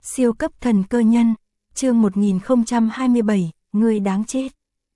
Siêu cấp thần cơ nhân, chương 1027, người đáng chết.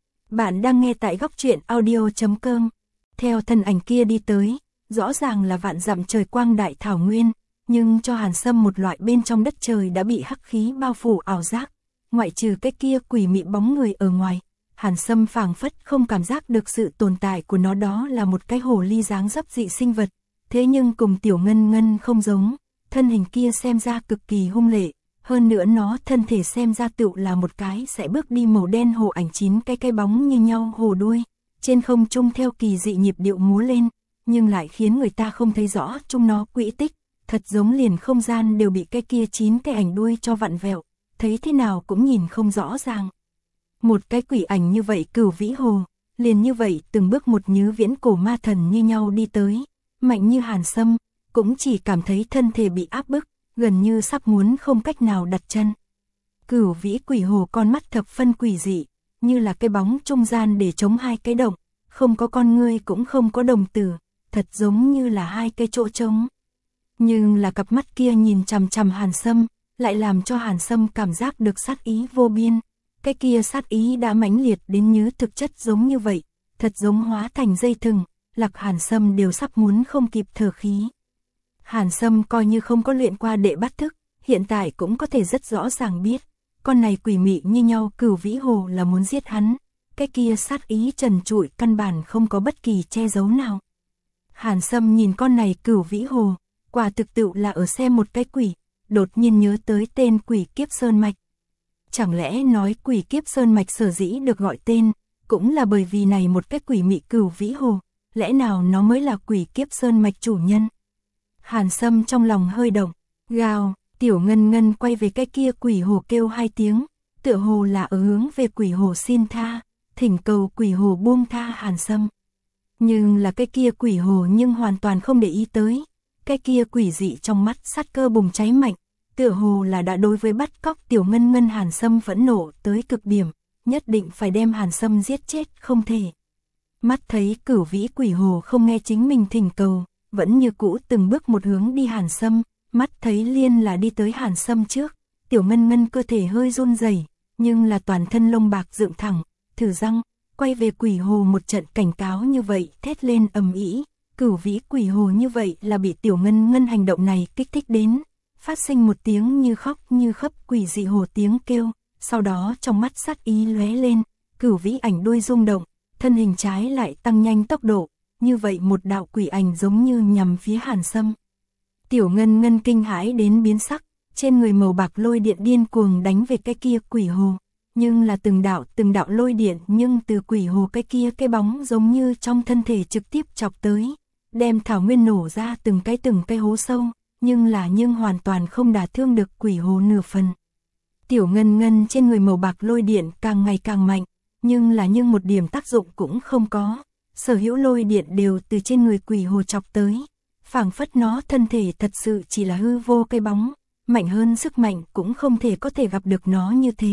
Bạn đang nghe tại góc truyện audio.com. Theo thân ảnh kia đi tới, rõ ràng là vạn dặm trời quang đại thảo nguyên, nhưng cho Hàn Sâm một loại bên trong đất trời đã bị hắc khí bao phủ ảo giác. Ngoại trừ cái kia quỷ mị bóng người ở ngoài, Hàn Sâm phảng phất không cảm giác được sự tồn tại của nó, đó là một cái hồ ly dáng dấp dị sinh vật. Thế nhưng cùng Tiểu Ngân Ngân không giống, thân hình kia xem ra cực kỳ hung lệ. Hơn nữa nó thân thể xem ra tựu là một cái sẽ bước đi màu đen hồ ảnh 9 cái bóng như nhau hồ đuôi, trên không trung theo kỳ dị nhịp điệu múa lên, nhưng lại khiến người ta không thấy rõ chúng nó quỹ tích, thật giống liền không gian đều bị cái kia 9 cái ảnh đuôi cho vặn vẹo, thấy thế nào cũng nhìn không rõ ràng. Một cái quỷ ảnh như vậy Cửu Vĩ Hồ, liền như vậy từng bước một như viễn cổ ma thần như nhau đi tới, mạnh như Hàn Sâm, cũng chỉ cảm thấy thân thể bị áp bức, gần như sắp muốn không cách nào đặt chân. Cửu Vĩ Quỷ Hồ con mắt thập phân quỷ dị, như là cái bóng trung gian để chống hai cái động, không có con ngươi cũng không có đồng tử, thật giống như là hai cái chỗ trống. Nhưng là cặp mắt kia nhìn chằm chằm Hàn Sâm, lại làm cho Hàn Sâm cảm giác được sát ý vô biên. Cái kia sát ý đã mãnh liệt đến như thực chất giống như vậy, thật giống hóa thành dây thừng, Lạc Hàn Sâm đều sắp muốn không kịp thở khí. Hàn Sâm coi như không có luyện qua đệ bát thức, hiện tại cũng có thể rất rõ ràng biết, con này quỷ mị như nhau Cửu Vĩ Hồ là muốn giết hắn, cái kia sát ý trần trụi căn bản không có bất kỳ che giấu nào. Hàn Sâm nhìn con này Cửu Vĩ Hồ, quả thực tựu là ở xem một cái quỷ, đột nhiên nhớ tới tên Quỷ Kiếp Sơn Mạch. Chẳng lẽ nói Quỷ Kiếp Sơn Mạch sở dĩ được gọi tên, cũng là bởi vì này một cái quỷ mị Cửu Vĩ Hồ, lẽ nào nó mới là Quỷ Kiếp Sơn Mạch chủ nhân? Hàn Sâm trong lòng hơi động, gào, Tiểu Ngân Ngân quay về cái kia quỷ hồ kêu hai tiếng, tựa hồ là ở hướng về quỷ hồ xin tha, thỉnh cầu quỷ hồ buông tha Hàn Sâm. Nhưng là cái kia quỷ hồ nhưng hoàn toàn không để ý tới, cái kia quỷ dị trong mắt sát cơ bùng cháy mạnh, tựa hồ là đã đối với bắt cóc Tiểu Ngân Ngân Hàn Sâm phẫn nộ tới cực điểm, nhất định phải đem Hàn Sâm giết chết không thể. Mắt thấy Cửu Vĩ Quỷ Hồ không nghe chính mình thỉnh cầu, vẫn như cũ từng bước một hướng đi Hàn Sâm, mắt thấy liên là đi tới Hàn Sâm trước, Tiểu Ngân Ngân cơ thể hơi run rẩy, nhưng là toàn thân lông bạc dựng thẳng, thử răng, quay về Quỷ Hồ một trận cảnh cáo như vậy, thét lên ầm ĩ. Cửu Vĩ Quỷ Hồ như vậy là bị Tiểu Ngân Ngân hành động này kích thích đến, phát sinh một tiếng như khóc như khấp quỷ dị hồ tiếng kêu, sau đó trong mắt sát ý lóe lên, Cửu Vĩ ảnh đuôi rung động, thân hình trái lại tăng nhanh tốc độ. Như vậy một đạo quỷ ảnh giống như nhằm phía Hàn Sâm. Tiểu Ngân Ngân kinh hãi đến biến sắc, trên người màu bạc lôi điện điên cuồng đánh về cái kia quỷ hồ, nhưng là từng đạo lôi điện, nhưng từ quỷ hồ cái kia cái bóng giống như trong thân thể trực tiếp chọc tới, đem thảo nguyên nổ ra từng cái hố sâu, nhưng hoàn toàn không đả thương được quỷ hồ nửa phần. Tiểu Ngân Ngân trên người màu bạc lôi điện càng ngày càng mạnh, nhưng một điểm tác dụng cũng không có. Sở hữu lôi điện đều từ trên người quỷ hồ chọc tới, phảng phất nó thân thể thật sự chỉ là hư vô cái bóng, mạnh hơn sức mạnh cũng không thể có thể gặp được nó như thế.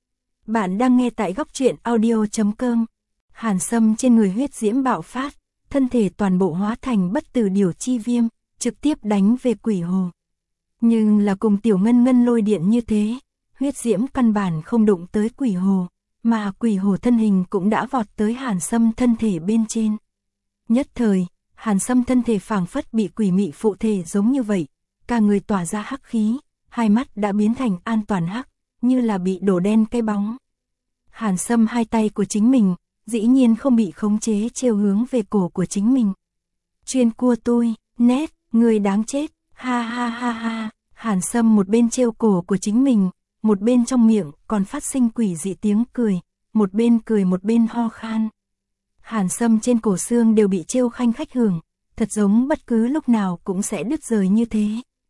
Bạn đang nghe tại góc truyện audio.com. Hàn Sâm trên người huyết diễm bạo phát, thân thể toàn bộ hóa thành bất tử điểu chi viêm, trực tiếp đánh về quỷ hồ. Nhưng là cùng Tiểu Ngân Ngân lôi điện như thế, huyết diễm căn bản không đụng tới quỷ hồ. Mà quỷ hồ thân hình cũng đã vọt tới Hàn Sâm thân thể bên trên. Nhất thời, Hàn Sâm thân thể phảng phất bị quỷ mị phụ thể giống như vậy, cả người tỏa ra hắc khí, hai mắt đã biến thành an toàn hắc, như là bị đổ đen cái bóng. Hàn Sâm hai tay của chính mình, dĩ nhiên không bị khống chế trêu hướng về cổ của chính mình. Chuyên cua tôi, nét, người đáng chết, ha ha ha ha, Hàn Sâm một bên trêu cổ của chính mình, một bên trong miệng còn phát sinh quỷ dị tiếng cười, một bên ho khan. Hàn Sâm trên cổ xương đều bị trêu khanh khách hưởng, thật giống bất cứ lúc nào cũng sẽ đứt rời như thế.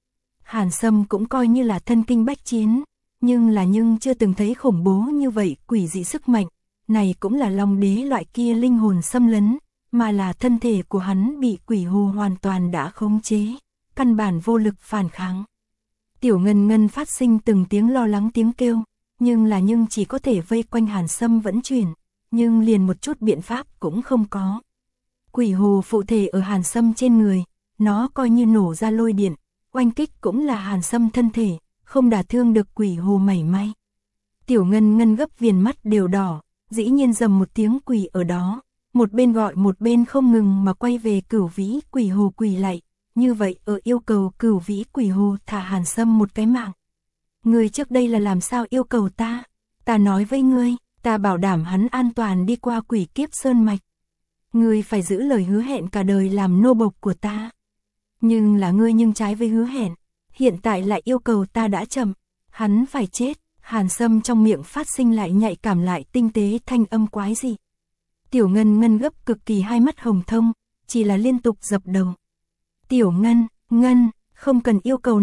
Hàn Sâm cũng coi như là thân kinh bách chiến, nhưng chưa từng thấy khủng bố như vậy quỷ dị sức mạnh, này cũng là Long Đế loại kia linh hồn xâm lấn, mà là thân thể của hắn bị quỷ hồ hoàn toàn đã khống chế, căn bản vô lực phản kháng. Tiểu Ngân Ngân phát sinh từng tiếng lo lắng tiếng kêu, nhưng chỉ có thể vây quanh Hàn Sâm vẫn chuyển, nhưng liền một chút biện pháp cũng không có. Quỷ hồ phụ thể ở Hàn Sâm trên người, nó coi như nổ ra lôi điện, oanh kích cũng là Hàn Sâm thân thể, không đả thương được quỷ hồ mảy may. Tiểu Ngân Ngân gấp viền mắt đều đỏ, dĩ nhiên dầm một tiếng quỳ ở đó, một bên gọi một bên không ngừng mà quay về Cửu Vĩ Quỷ Hồ quỳ lạy, như vậy ở yêu cầu Cửu Vĩ Quỷ Hồ thả Hàn Sâm một cái mạng. Ngươi trước đây là làm sao yêu cầu ta? Ta nói với ngươi, ta bảo đảm hắn an toàn đi qua quỷ kiếp sơn mạch. Ngươi phải giữ lời hứa hẹn cả đời làm nô bộc của ta. Nhưng là ngươi nhưng trái với hứa hẹn, hiện tại lại yêu cầu ta đã chậm, hắn phải chết. Hàn Sâm trong miệng phát sinh lại nhạy cảm lại tinh tế thanh âm quái dị. Tiểu Ngân Ngân gấp cực kỳ hai mắt hồng thông, chỉ là liên tục dập đầu. Tiểu Ngân, Ngân, không cần yêu cầu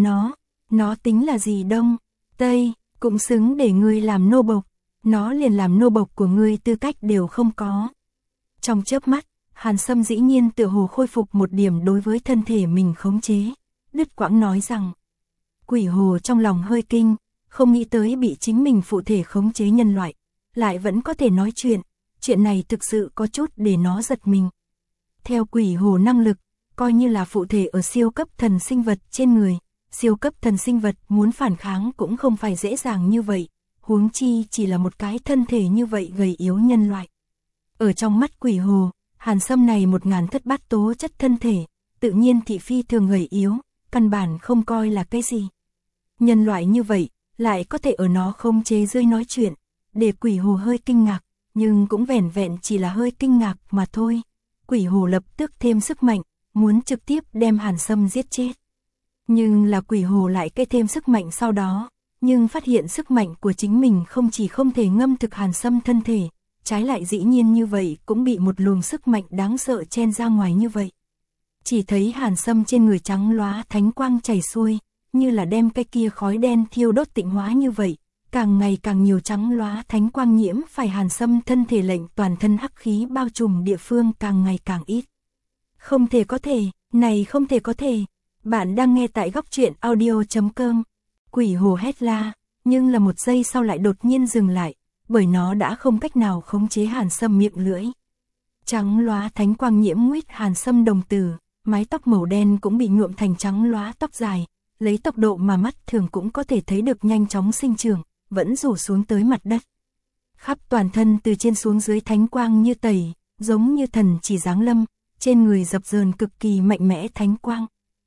nó tính là gì đông, tây, cũng xứng để ngươi làm nô bộc, nó liền làm nô bộc của ngươi tư cách đều không có. Trong chớp mắt, Hàn Sâm dĩ nhiên tựa hồ khôi phục một điểm đối với thân thể mình khống chế, đứt quãng nói rằng. Quỷ hồ trong lòng hơi kinh, không nghĩ tới bị chính mình phụ thể khống chế nhân loại, lại vẫn có thể nói chuyện này thực sự có chút để nó giật mình. Theo quỷ hồ năng lực, coi như là phụ thể ở siêu cấp thần sinh vật trên người, siêu cấp thần sinh vật muốn phản kháng cũng không phải dễ dàng như vậy, huống chi chỉ là một cái thân thể như vậy gầy yếu nhân loại. Ở trong mắt quỷ hồ, Hàn Sâm này 1000 thất bát tố chất thân thể, tự nhiên thị phi thường gầy yếu, căn bản không coi là cái gì. Nhân loại như vậy, lại có thể ở nó không chế dưới nói chuyện, để quỷ hồ hơi kinh ngạc, nhưng cũng vẻn vẹn chỉ là hơi kinh ngạc mà thôi. Quỷ hồ lập tức thêm sức mạnh, muốn trực tiếp đem Hàn Sâm giết chết. Nhưng là quỷ hồ lại cây thêm sức mạnh sau đó, nhưng phát hiện sức mạnh của chính mình không chỉ không thể ngâm thực Hàn Sâm thân thể, trái lại dĩ nhiên như vậy cũng bị một luồng sức mạnh đáng sợ chen ra ngoài như vậy. Chỉ thấy Hàn Sâm trên người trắng lóa thánh quang chảy xuôi, như là đem cái kia khói đen thiêu đốt tịnh hóa như vậy, càng ngày càng nhiều trắng lóa thánh quang nhiễm phải Hàn Sâm thân thể lệnh toàn thân hắc khí bao trùm địa phương càng ngày càng ít. Không thể có thể, này không thể có thể. Bạn đang nghe tại góc truyện audio.com. Quỷ hồ hét la, nhưng là một giây sau lại đột nhiên dừng lại, bởi nó đã không cách nào khống chế Hàn Sâm miệng lưỡi. Trắng lóa thánh quang nhiễm nguyết Hàn Sâm đồng tử, mái tóc màu đen cũng bị nhuộm thành trắng lóa tóc dài, lấy tốc độ mà mắt thường cũng có thể thấy được nhanh chóng sinh trưởng, vẫn rủ xuống tới mặt đất. Khắp toàn thân từ trên xuống dưới thánh quang như tẩy, giống như thần chỉ giáng lâm, trên người dập dờn cực kỳ mạnh mẽ thánh quang.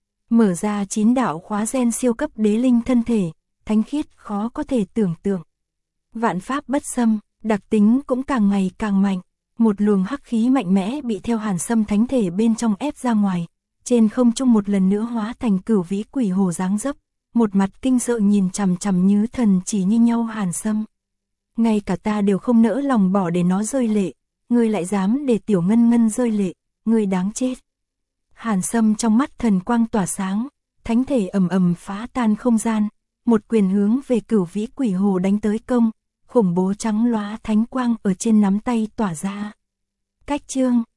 Mở ra 9 đạo khóa gen siêu cấp đế linh thân thể, thánh khiết khó có thể tưởng tượng. Vạn pháp bất xâm, đặc tính cũng càng ngày càng mạnh, một luồng hắc khí mạnh mẽ bị theo Hàn Sâm thánh thể bên trong ép ra ngoài, trên không trung một lần nữa hóa thành Cửu Vĩ Quỷ Hồ dáng dấp, một mặt kinh sợ nhìn chằm chằm như thần chỉ như nhau Hàn Sâm. Ngay cả ta đều không nỡ lòng bỏ để nó rơi lệ, ngươi lại dám để Tiểu Ngân Ngân rơi lệ, ngươi đáng chết. Hàn Sâm trong mắt thần quang tỏa sáng, thánh thể ầm ầm phá tan không gian, một quyền hướng về Cửu Vĩ Quỷ Hồ đánh tới công, khủng bố trắng lóa thánh quang ở trên nắm tay tỏa ra. Cách chương